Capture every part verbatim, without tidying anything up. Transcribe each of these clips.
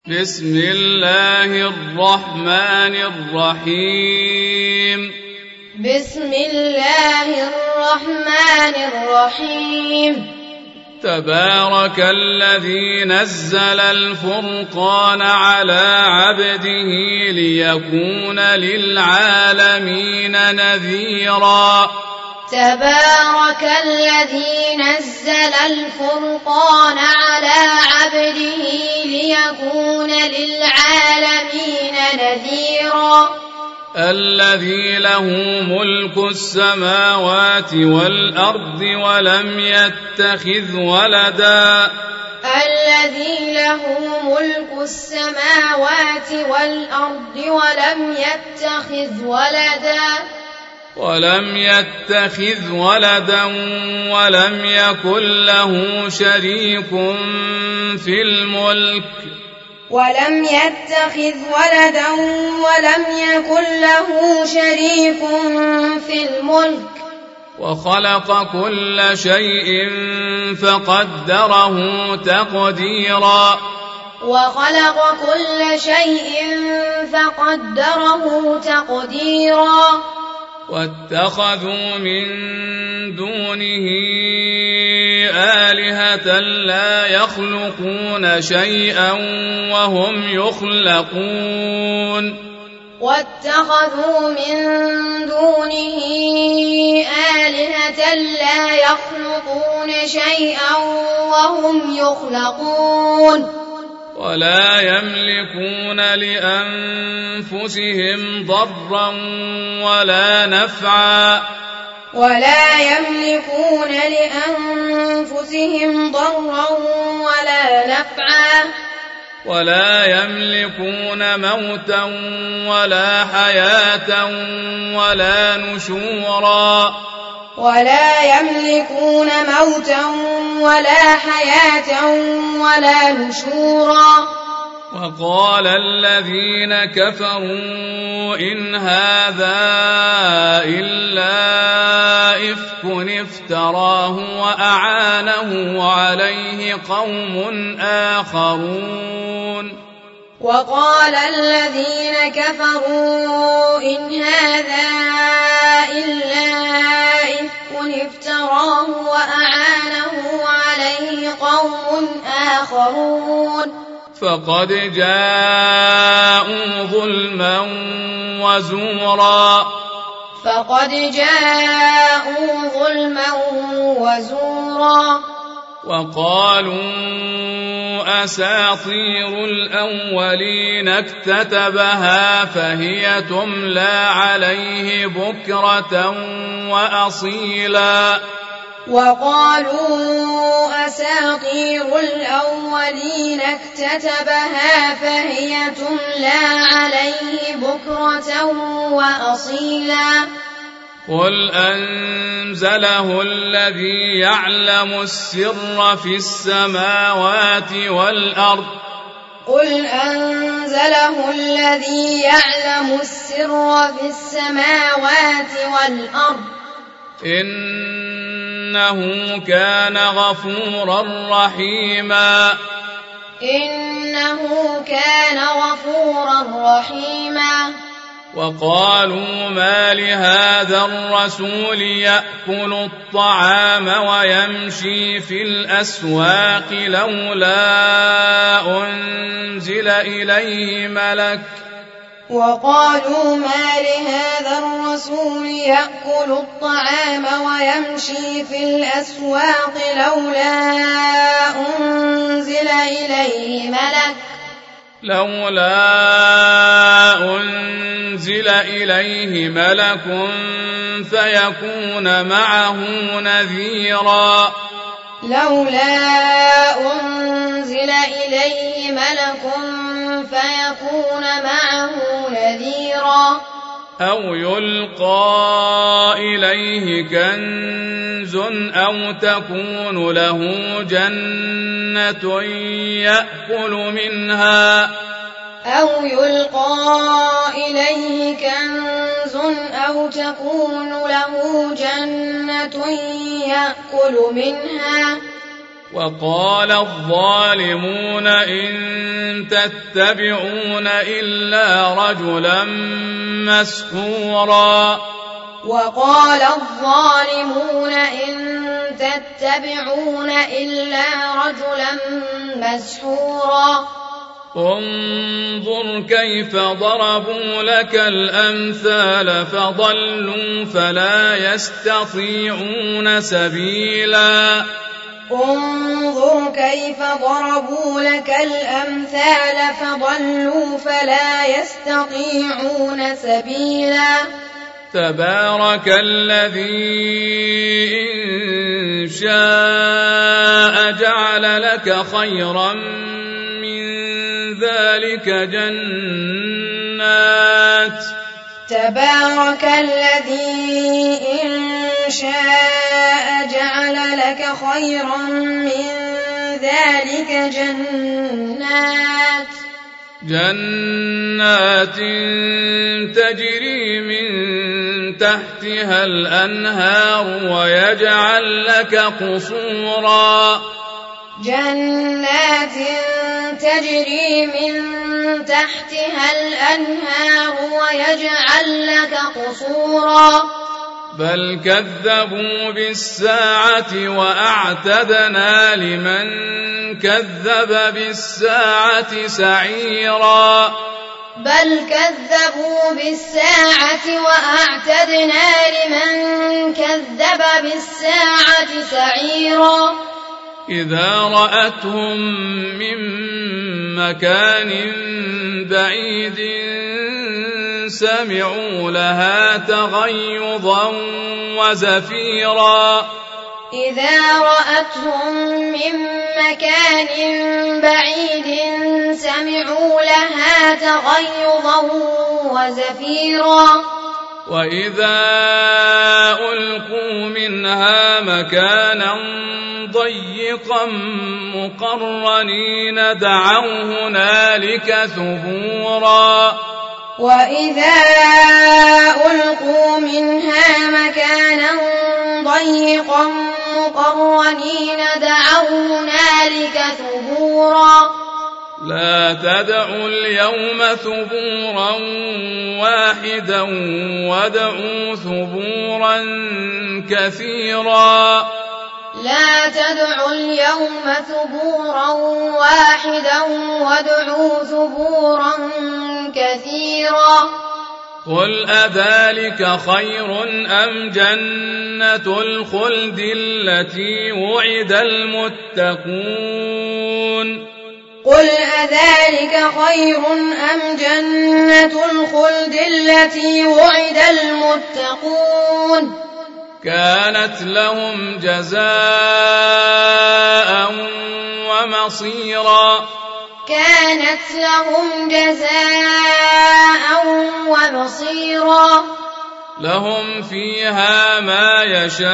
بسم الله الرحمن الرحيم بسم الله الرحمن الرحيم تبارك الذي نزل الفرقان على عبده ليكون للعالمين نذيرا تبارك الذي نزل الفرقان على عبده ليكون للعالمين نذيرا الذي له ملك السماوات والأرض ولم يتخذ ولدا الذي له ملك السماوات والأرض ولم يتخذ ولدا ولم يتخذ ولدا ولم يكن له شريك في الملك ولم يتخذ ولدا ولم يكن له شريك في الملك وخلق كل شيء فقدره تقديرا وخلق كل شيء فقدره تقديرا واتخذوا من دونه آلهة لا يخلقون شيئا وهم يخلقون واتخذوا من دونه آلهة لا يخلقون شيئا وهم يخلقون ولا يملكون لأنفسهم ضرا ولا نفعا ولا يملكون لأنفسهم ضرا ولا نفعا ولا يملكون موتا ولا حياة ولا نشورا ولا يملكون موتا ولا حياة ولا نشورا وقال الذين كفروا إن هذا إلا إفك افتراه وأعانه عليه قوم آخرون وقال الذين كفروا إن هذا إلا إفك افتراه وأعانه عليه قوم آخرون فقد جاءوا ظلما وزورا فقد جاءوا ظلما وزورا وقالوا أساطير الأولين اكتتبها فهي تملى عليه بكرة وأصيلا وقالوا أساطير الأولين اكتتبها فهي تملى عليه بكرة وأصيلا قل أنزله الذي يعلم السر في السماوات والأرض قل أنزله الذي يعلم السر في السماوات والأرض إنه كان غفورا رحيما إنه كان غفورا رحيما وقالوا ما لهذا الرسول يأكل الطعام ويمشي في الأسواق لولا أنزل إليه ملك وقالوا ما لهذا الرسول يأكل الطعام ويمشي في الأسواق لولا أنزل إليه ملك لولا أنزل إليه ملك فيكون معه نذيرا لولا أنزل إليه ملك فيكون معه نذيرا أو يلقى إليه كنز أو تكون له جنة يأكل منها أو يلقى إليه كنز أو تكون له جنة يأكل منها وقال الظالمون إن تتبعون إلا رجلا مسحورا وقال الظالمون إن تتبعون إلا رجلا مسحورا انظر كيف ضربوا لك الأمثال فضلوا فلا يستطيعون سبيلا انظر كيف ضربوا لك الأمثال فضلوا فلا يستطيعون سبيلا تبارك الذي إن شاء جعل لك خيرا من ذلك جنات تبارك الذي إن شاء جعل لك خيرا من ذلك جنات جنات تجري من تحتها الأنهار ويجعل لك قصورا جنات تجري من تحتها الأنهار ويجعل لك قصورا بل كذبوا بالساعة وأعتدنا لمن كذب بالساعة سعيرا بل كذبوا بالساعة وأعتدنا لمن كذب بالساعة سعيرا إذا رأتهم من مكان بعيد سمعوا لها تغيظا وزفيرا إذا رأتهم من مكان بعيد سمعوا لها تغيظا وزفيرا وإذا ألقوا منها مكانا ضيقا مقرنين دعوا هنالك ثبورا وإذا ألقوا منها مكانا ضيقا مقرنين دعوا هنالك ثبورا لا تدعوا اليوم ثبورا واحدا وادعوا ثبورا كثيرا لا تدعوا اليوم ثبورا واحدا وادعوا ثبورا كثيرا قل أذلك خير أم جنة الخلد التي وعد المتقون قل أذلك خير أم جنة الخلد التي وعد المتقون كانت لهم جزاء ومصيرا كانت لهم جزاء ومصيرا لهم فيها ما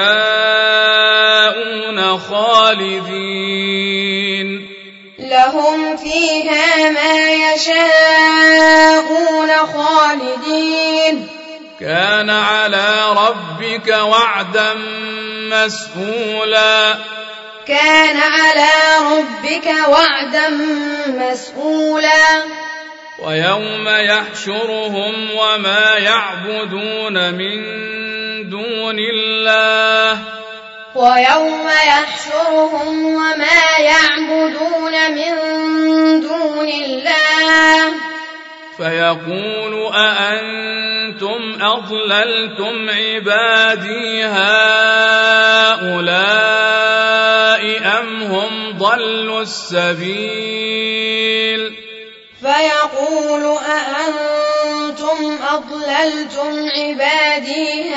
يشاءون خالدين لهم فيها ما يشاءون خالدين كان على ربك وعدا مسئولا كان على ربك وعدا مسئولا ويوم يحشرهم وما يعبدون من دون الله ويوم يحشرهم وما يعبدون من دون الله فيقول أأنتم أضللتم عبادي هؤلاء أم هم ضلوا السبيل فيقول أأنتم أضللتم عبادي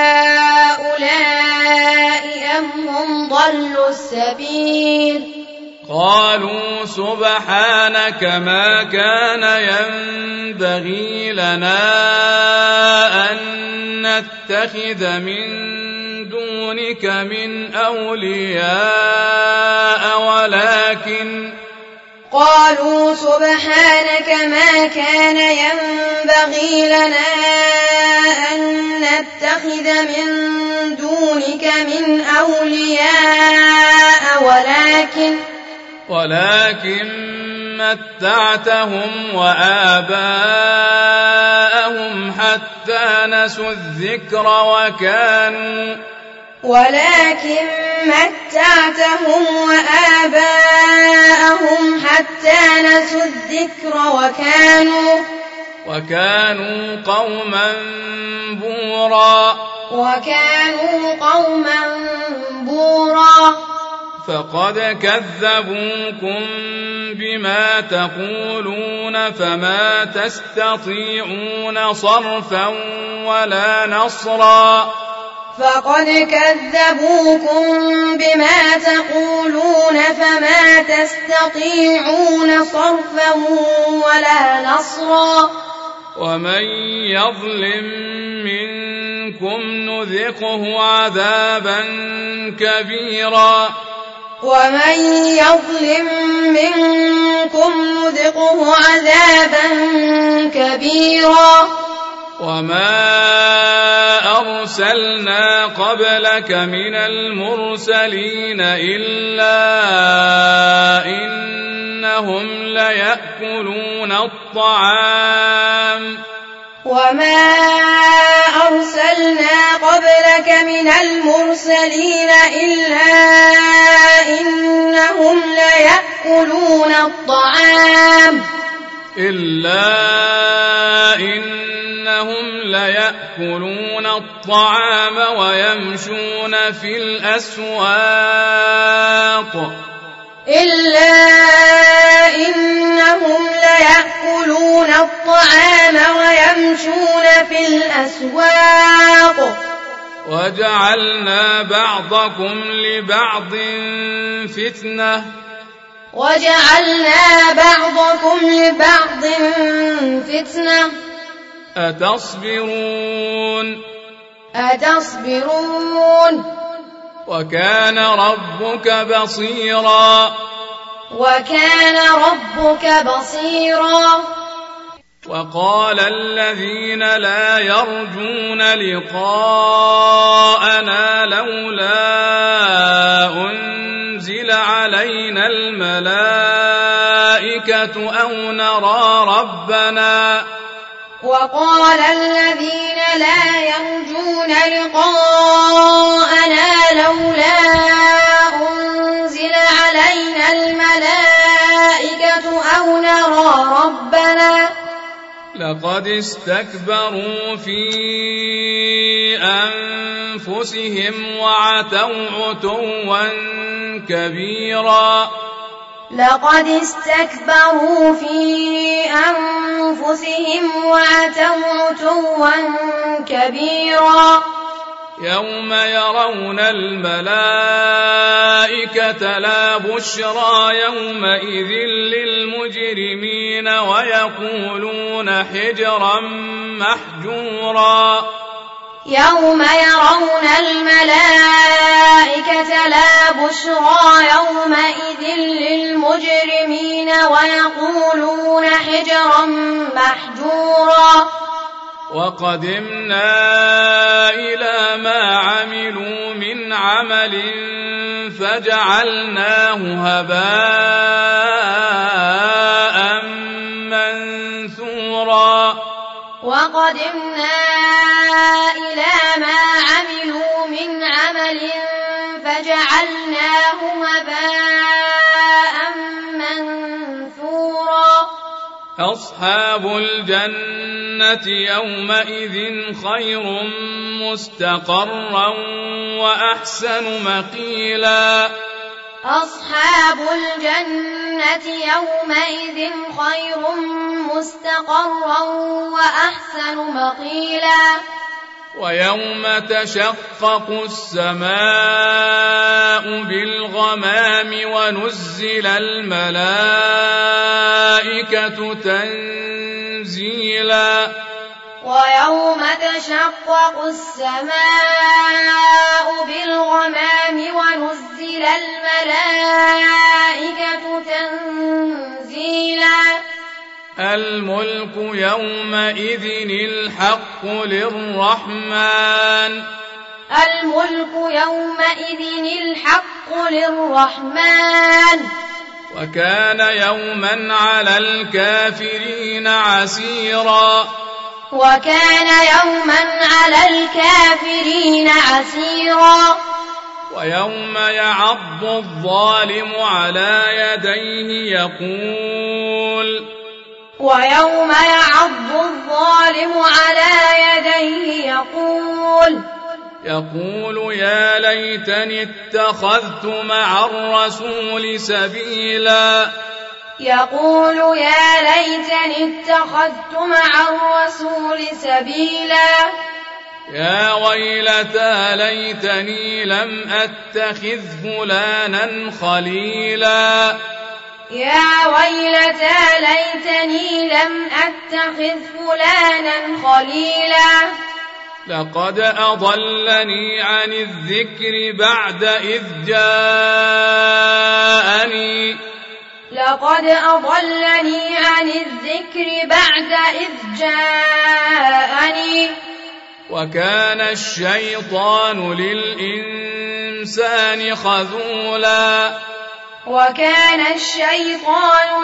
هؤلاء أم هم ضلوا السبيل قالوا سبحانك ما كان ينبغي لنا أن نتخذ من دونك من أولياء ولكن قالوا سبحانك ما كان ينبغي لنا أن نتخذ من دونك من أولياء ولكن ولكن متعتهم وآباءهم حتى نسوا الذكر وكانوا ولكن متعتهم وآباءهم حتى نسوا الذكر وكانوا وكانوا قوما بورا وكانوا قوما بورا فقد كذبوكم بما تقولون فما تستطيعون صرفا ولا نصرا فقد كذبوكم بما تقولون فما تستطيعون صرفا ولا نصرا ومن يظلم منكم نذقه عذابا كبيرا ومن يظلم منكم نذقه عذابا كبيرا وما أرسلنا قبلك من المرسلين إلا إنهم ليأكلون الطعام وما أرسلنا قبلك من المرسلين إلا إنهم ليأكلون الطعام إلا إنهم ليأكلون الطعام ويمشون في الأسواق إلا إنهم ليأكلون الطعام ويمشون في الأسواق وجعلنا بعضكم لبعض فتنة وجعلنا بعضكم لبعض فتنة أتصبرون أتصبرون وكان ربك بصيرا وكان ربك بصيرا وقال الذين لا يرجون لقاءنا لولا أنزل علينا الملائكة أو نرى ربنا وقال الذين لا يرجون لقاءنا لولا أنزل علينا الملائكة أو نرى ربنا لقد استكبروا في أنفسهم وعتوا عتوا كبيرا لقد استكبروا في أنفسهم وعتوا عتوا كبيرا يوم يرون الملائكة لا بشرى يومئذ للمجرمين ويقولون حجرا محجورا يوم يرون الملائكة لا بشرى يومئذ للمجرمين ويقولون حجرا محجورا وقدمنا إلى ما عملوا من عمل فجعلناه هباء منثورا وقدمنا إلى ما عملوا من عمل فجعلناه هباء منثورا أصحاب الجنة يومئذ خير مستقرا وأحسن مقيلا أصحاب الجنة يومئذ خير مستقرا وأحسن مقيلا ويوم تشقق السماء بالغمام ونزل الملائكة تنزيلا ويوم تشقق السماء بالغمام ونزل الملائكة تنزيلا الملك يومئذ الحق للرحمن الملك يومئذ الحق للرحمن وكان يوما على الكافرين عسيرا وكان يوما على الكافرين عسيرا ويوم يعض الظالم على يديه يقول ويوم يعض الظالم على يديه يقول يقول يا ليتني اتخذت مع الرسول سبيلا يقول يا ليتني اتخذت مع الرسول سبيلا يا ويلتى ليتني لم أتخذ فلانا خليلا يا ويلتى ليتني لم أتخذ فلانا خليلا لقد أضلني عن الذكر بعد إذ جاءني لقد أضلني عن الذكر بعد إذ جاءني وكان الشيطان للإنسان خذولا وكان الشيطان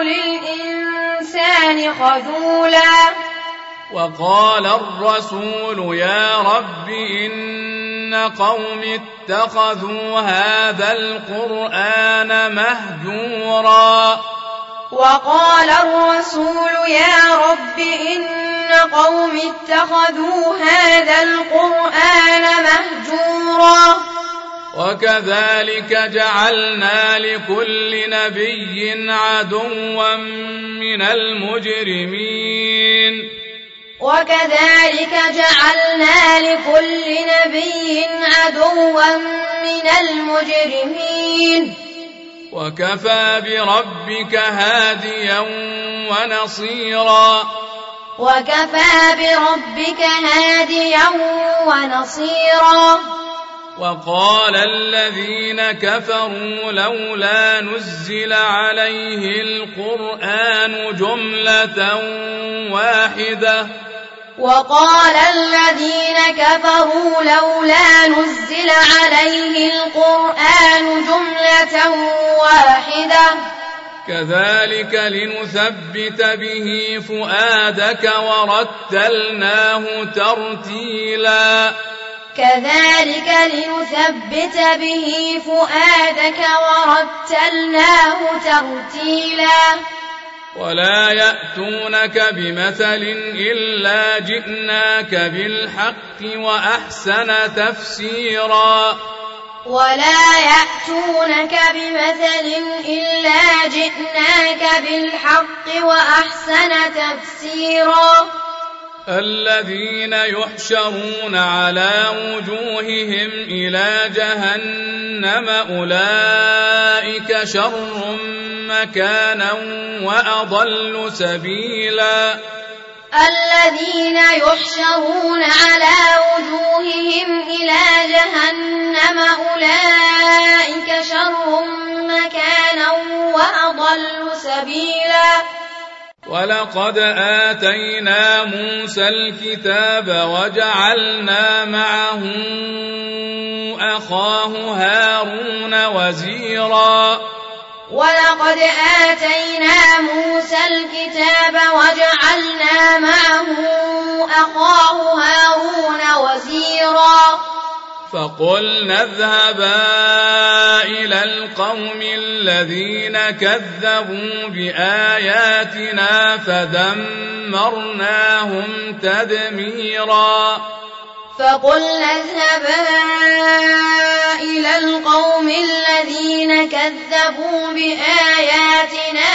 للإنسان خذولا وقال الرسول يا رب إن قوم اتخذوا هذا القرآن مهجورا وقال الرسول يا رب إن قوم اتخذوا هذا القرآن مهجورا وكذلك جعلنا لكل نبي عدوا من المجرمين وكذلك جعلنا لكل نبي عدوا من المجرمين وكفى بربك هاديا ونصيرا وكفى بربك هاديا ونصيرا وقال الذين كفروا لولا نزل عليه القرآن جملة واحدة وقال الذين كفروا لولا نزل عليه القرآن جملة واحدة كذلك لنثبت به فؤادك ورتلناه ترتيلا كذلك لنثبت به فؤادك ورتلناه ترتيلا ولا يأتونك بمثل إلا جئناك بالحق وأحسن تفسيرا ولا يأتونك بمثل إلا جئناك بالحق وأحسن تفسيرا الذين يحشرون على وجوههم إلى جهنم أولئك شر مكانا وأضل سبيلا الذين يحشرون على وجوههم إلى جهنم أولئك شر مكانا وأضل سبيلا ولقد آتينا موسى الكتاب وجعلنا معه أخاه هارون وزيرا ولقد آتينا موسى الكتاب وجعلنا معه أخاه هارون وزيرا فقلنا اذهبا إلى القوم الذين كذبوا بآياتنا فدمرناهم تدميرا فقلنا اذهبا إلى القوم الذين كذبوا بآياتنا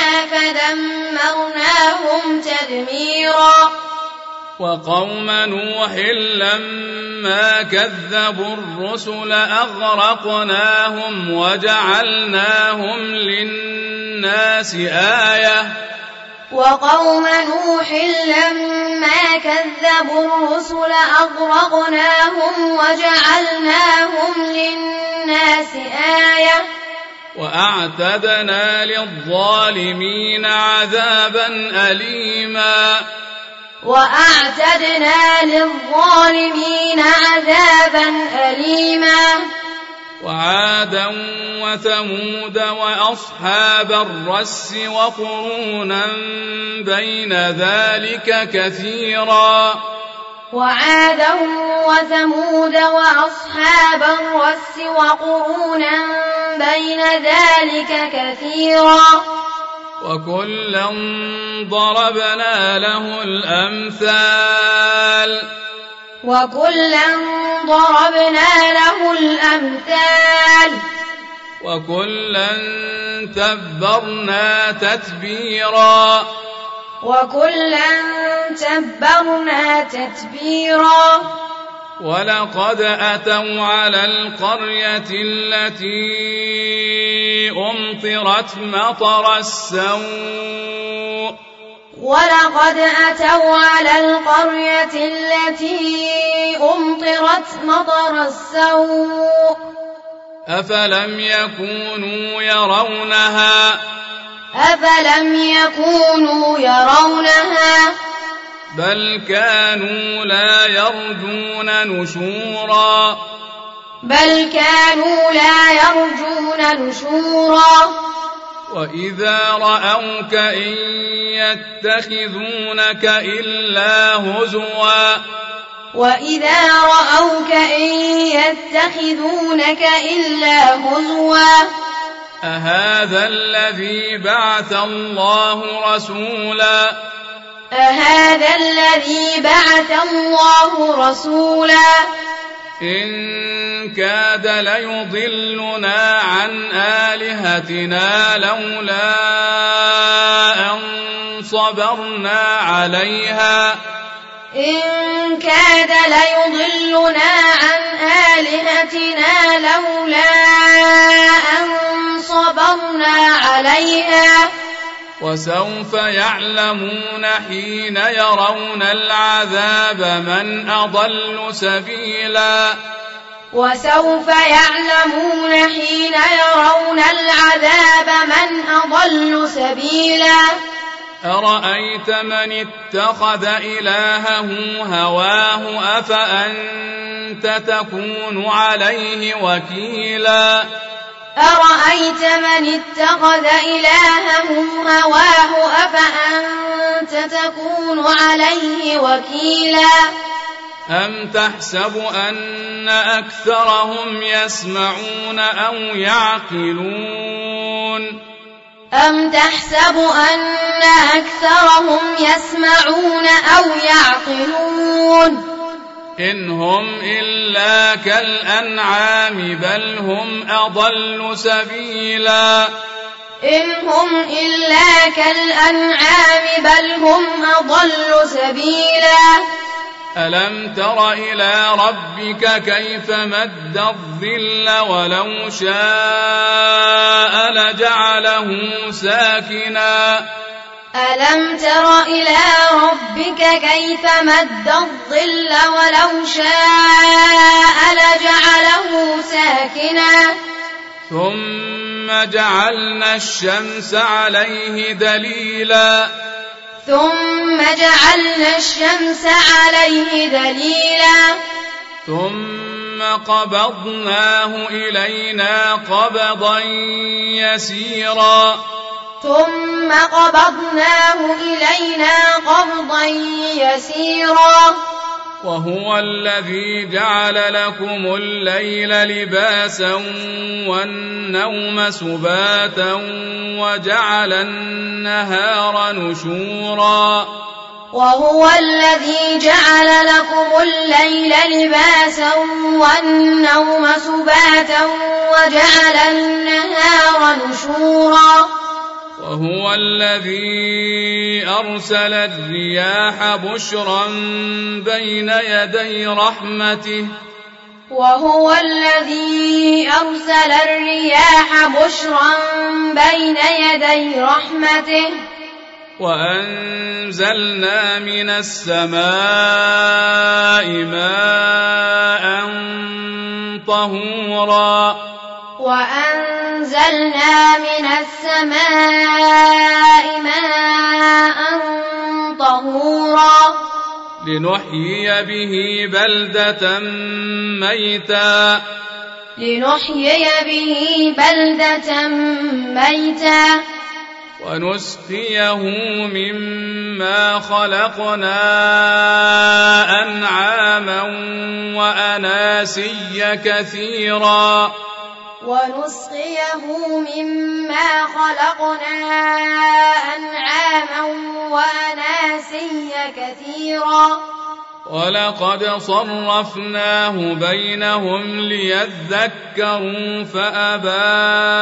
فدمرناهم تدميرا وقوم نوح لما كذبوا الرسل أغرقناهم وجعلناهم للناس آية وقوم نوح لما كذبوا الرسل أغرقناهم وجعلناهم للناس آية وأعتدنا للظالمين عذابا أليما وأعتدنا للظالمين عذابا أليما وعادا وثمود وأصحاب الرس وقرونا بين ذلك كثيرا وعادا وثمود وأصحاب الرس وقرونا بين ذلك كثيرا وكلا ضربنا له الأمثال وكلا ضربنا له الأمثال وكلا تبرنا تتبيرا وكلا تبرنا تتبيرا ولقد أتوا على القرية التي أمطرت مطر السوء ولقد أتوا على القرية التي أمطرت مطر السوء أفلم يكونوا يرونها أفلم يكونوا يرونها بل كانوا لا يرجون نشورا بل كانوا لا يرجون نشورا وإذا رأوك إن يتخذونك إلا هزوا وإذا رأوك إن يتخذونك إلا هزوا أهذا الذي بعث الله رسولا أهذا الذي بعث الله رسولا إن كاد ليضلنا عن آلهتنا لولا أن صبرنا عليها إن كاد ليضلنا عن آلهتنا لولا أن صبرنا عليها وسوف يعلمون حين يرون العذاب من أضل سبيلا وسوف يعلمون حين يرون العذاب من أضل سبيلا أرأيت من اتخذ إلهه هواه أفأنت تكون عليه وكيلا أرأيت من اتخذ إلهه هواه أفأنت تكون عليه وكيلا أم تحسب أن أكثرهم يسمعون أو يعقلون أم تحسب أن أكثرهم يسمعون أو يعقلون إن هم إلا كالأنعام بل هم أضل سبيلا إن هم إلا كالأنعام بل هم أضل سبيلا ألم تر إلى ربك كيف مد الظل ولو شاء لجعله ساكنا ألم تر إلى ربك كيف مد الظل ولو شاء لجعله ساكنا ثم جعلنا الشمس عليه دليلا ثم جعلنا الشمس عليه دليلا ثم قبضناه إلينا قبضا يسيرا ثم قبضناه إلينا قبضا يسيرا وهو الذي جعل لكم الليل لباسا والنوم سباتا وجعل النهار نشورا وهو الذي جعل لكم الليل لباسا والنوم سباتا وجعل النهار نشورا وهو الذي أرسل الرياح بشرا بين يدي رحمته وهو الذي أرسل الرياح بشرا بين يدي رحمته وأنزلنا من السماء ماء طهورا وأنزلنا من السماء ماء طهورا لنحيي به بلدة ميتا لنحيي به بلدة ميتا ونسقيه مما خلقنا أنعاما وأناسيا كثيرا ونسقيه مما خلقنا أنعاما وأناسيا كثيرا ولقد صرفناه بينهم ليذكروا فأبى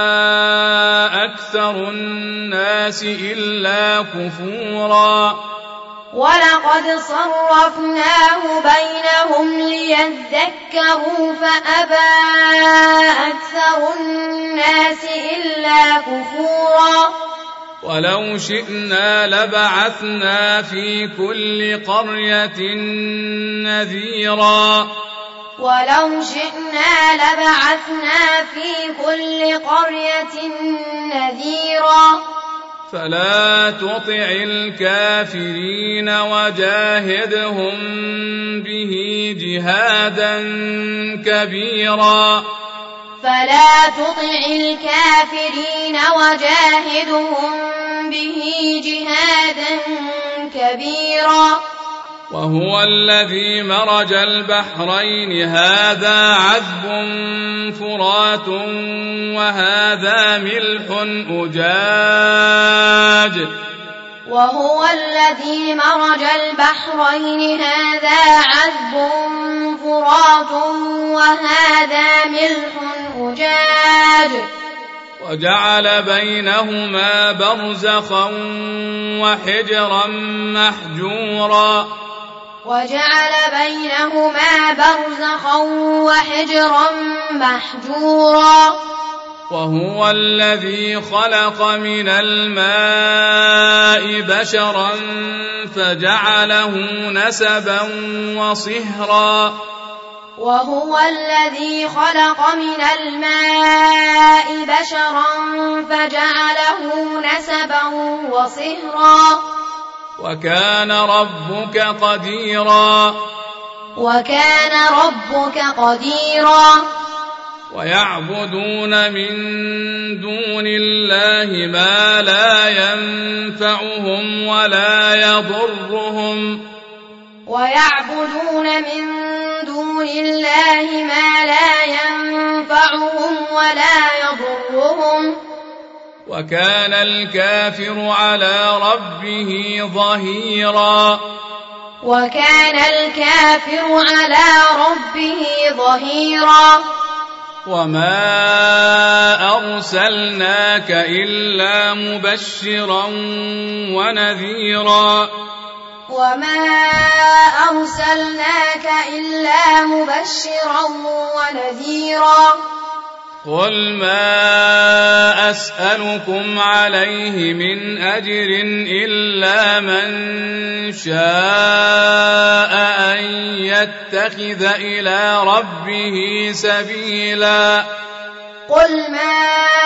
أكثر الناس إلا كفورا ولقد صرفناه بينهم ليذكروا فأبى أكثر الناس إلا كفورا ولو شئنا لبعثنا في كل قرية نذيرا ولو شئنا لبعثنا في كل قرية نذيرا فلا تطع الكافرين وجاهدهم به جهادا كبيرا فلا تطع الكافرين وجاهدهم به جهادا كبيرا وهو الذي مرج البحرين هذا عذب فرات وهذا ملح أجاج وهو الذي مرج البحرين هذا عذب فرات وهذا ملح أجاج وجعل بينهما برزخا وحجرا محجورا وجعل بينهما برزخا وحجرا محجورا وهو الذي خلق من الماء بشرا فجعله نسبا وصهرا وهو الذي خلق من الماء بشرا فجعله نسبا وصهرا وكان ربك قديرا وكان ربك قديرا ويعبدون من دون الله ما لا ينفعهم ولا يضرهم ويعبدون من دون الله ما لا ينفعهم ولا يضرهم وكان الكافر على ربه ظهيرا وكان الكافر على ربه ظهيرا وما أرسلناك إلا مبشرا ونذيرا وما أرسلناك إلا مبشرا ونذيرا قل ما أسألكم عليه من أجر إلا من شاء أن يتخذ إلى ربه سبيلا قل ما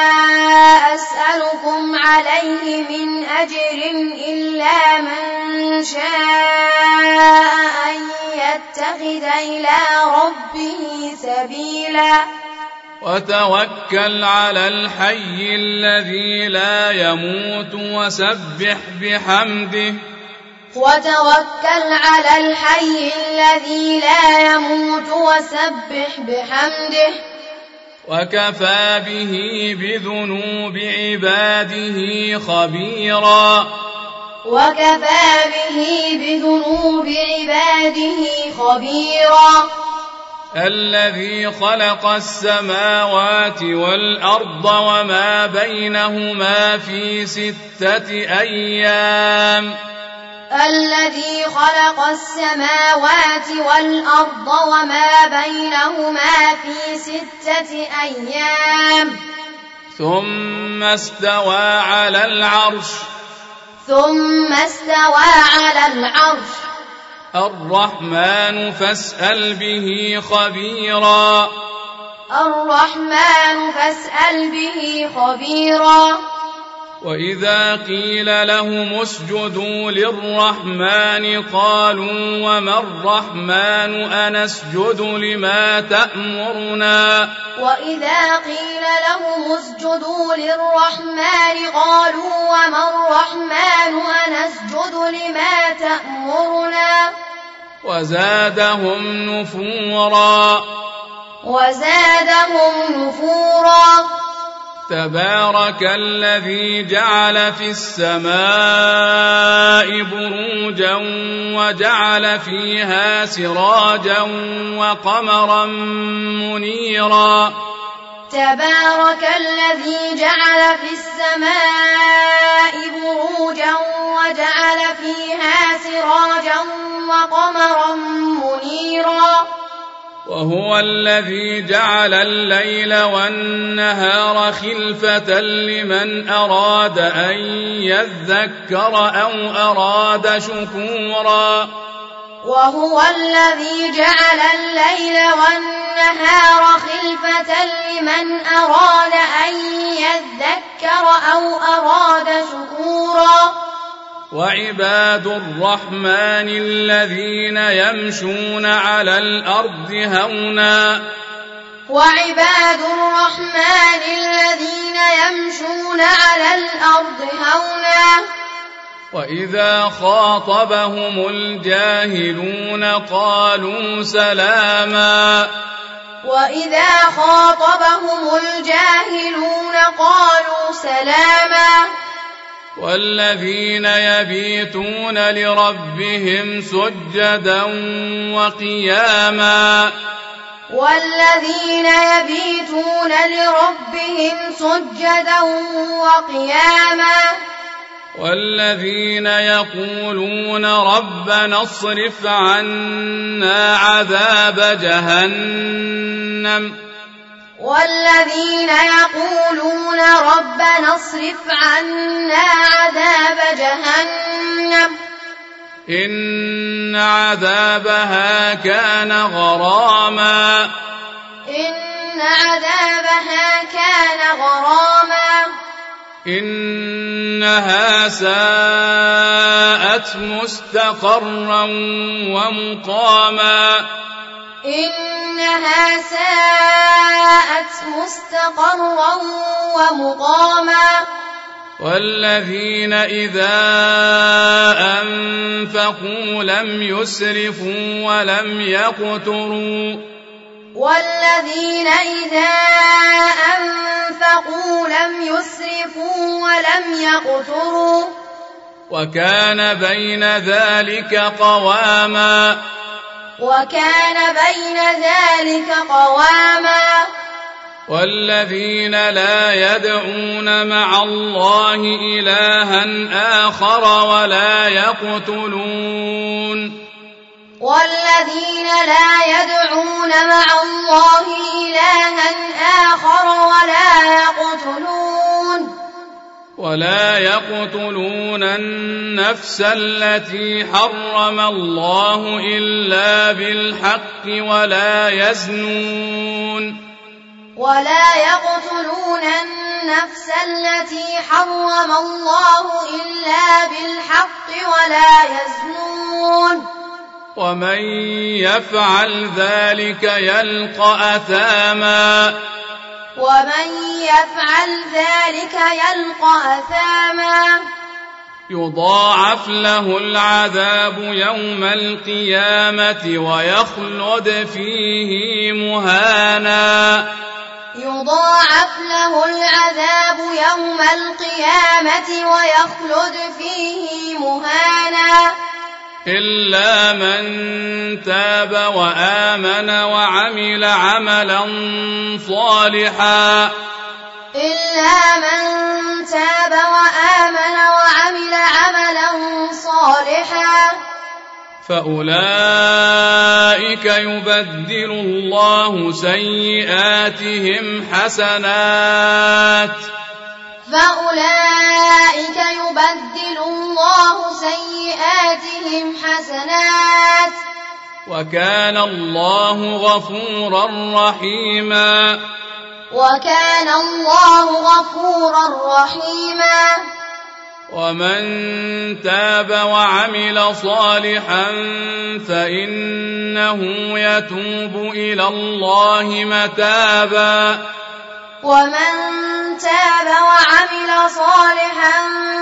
أسألكم عليه من أجر إلا من شاء أن يتخذ إلى ربه سبيلا وتوكل على الحي الذي لا يموت وسبح بحمده وتوكل على الحي الذي لا يموت وسبح بحمده وكفى به بذنوب عباده خبيرا وكفى به بذنوب عباده خبيرا الذي خلق السماوات والأرض وما بينهما في ستة أيام الذي خلق السماوات والأرض وما بينهما في ستة أيام ثم استوى على العرش ثم استوى على العرش الرحمن فاسأل به خبيرا الرحمن فاسأل به خبيرا وإذا قيل لهم اسجدوا للرحمن قالوا وما الرحمن أنسجد لما تأمرنا وإذا قيل لهم اسجدوا للرحمن قالوا وما الرحمن أنسجد لما تأمرنا وزادهم نفورا وزادهم نفورا تبارك الذي جعل في السماء بروجا وجعل فيها سراجا وقمرا منيرا تبارك الذي جعل في السماء بروجا وجعل فيها سراجا وقمرا منيرا وهو الذي جعل الليل والنهار خلفة لمن أراد أن يذكر أو أراد شكورا وهو الذي جعل الليل والنهار خلفة لمن أراد أن يذكر أو أراد شكورا وعباد الرحمن الذين يمشون على الأرض هونا وعباد الرحمن الذين يمشون على الأرض هونا وإذا خاطبهم الجاهلون قالوا سلاما وإذا خاطبهم الجاهلون قالوا سلاما والذين يبيتون لربهم سجدا وقياما والذين يبيتون لربهم سجدا وقياما والذين يقولون ربنا اصرف عنا عذاب جهنم والذين يقولون ربنا اصرف عنا عذاب جهنم إن عذابها كان غراما إن عذابها كان غراما إنها ساءت مستقرا ومقاما إنها ساءت مستقرا ومقاما والذين إذا أنفقوا لم يسرفوا ولم يقتروا والذين إذا أنفقوا لم يسرفوا ولم يقتروا وكان بين ذلك قواما وكان بين ذلك قواما والذين لا يدعون مع الله إلها آخر ولا يقتلون والذين لا يدعون مع الله إلها آخر ولا يقتلون ولا يقتلون النفس التي حرم الله إلا بالحق ولا يزنون ولا يقتلون النفس التي حرم الله إلا بالحق ولا يزنون ومن يفعل ذلك يلقى أثاما ومن يفعل ذلك يلقى أثاما يضاعف له العذاب يوم القيامة ويخلد فيه مهانا يضاعف له العذاب يوم القيامة ويخلد فيه مهانا إلا من تاب وآمن وعمل عملا صالحا إلا من تاب وآمن وعمل عملا صالحا فأولئك يبدل الله سيئاتهم حسنات فأولئك يبدل الله سيئاتهم حسنات وكان الله غفورا رحيما وكان الله غفورا رحيما ومن تاب وعمل صالحا فإنه يتوب إلى الله متابا ومن تاب وعمل صالحا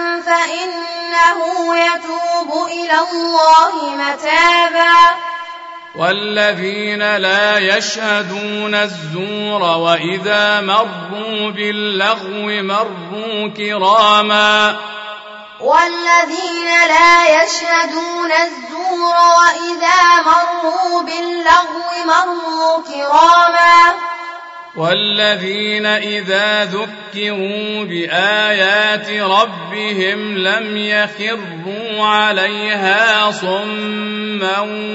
فإنه يتوب إلى الله متابا والذين لا يشهدون الزور وإذا مروا باللغو مروا كراما والذين لا يشهدون الزور وإذا مروا باللغو مروا كراما والذين إذا ذكروا بآيات ربهم لم يخروا عليها صما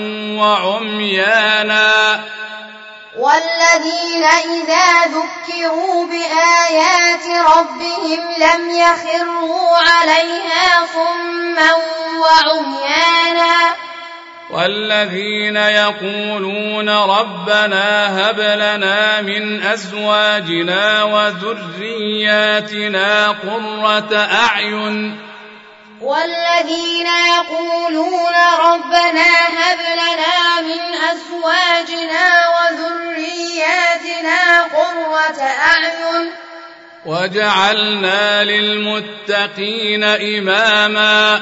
وعميانا والذين إذا ذكروا بآيات ربهم لم يخروا عليها صما وعميانا والذين يقولون ربنا هب لنا من أزواجنا وذرياتنا قرة أعين والذين يقولون ربنا هب لنا من أزواجنا وذرياتنا قرة أعين وجعلنا للمتقين إماما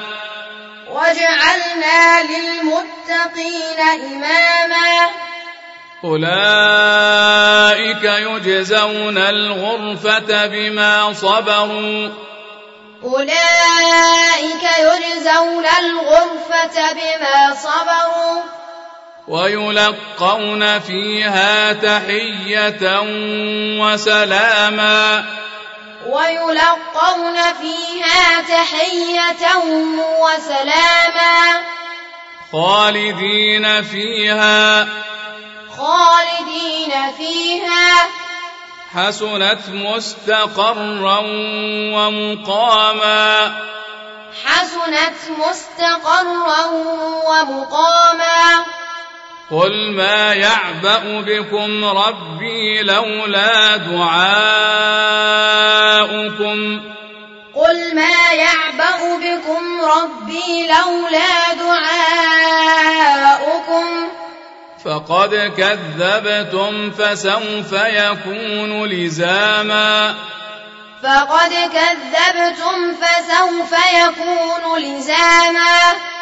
وجعلنا للمتقين إماما أولئك يجزون الغرفة بما صبروا أولئك يجزون الغرفة بما صبروا ويلقون فيها تحية وسلاما ويلقون فيها تحية وسلاما خالدين فيها خالدين فيها حسنت مستقرا ومقاما حسنت مستقرا ومقاما قل ما يعبأ بكم ربي لولا دعاؤكم قل ما يعبأ بكم ربي لولا دعاؤكم فقد كذبتم فسوف يكون لزاما فقد كذبتم فسوف يكون لزاما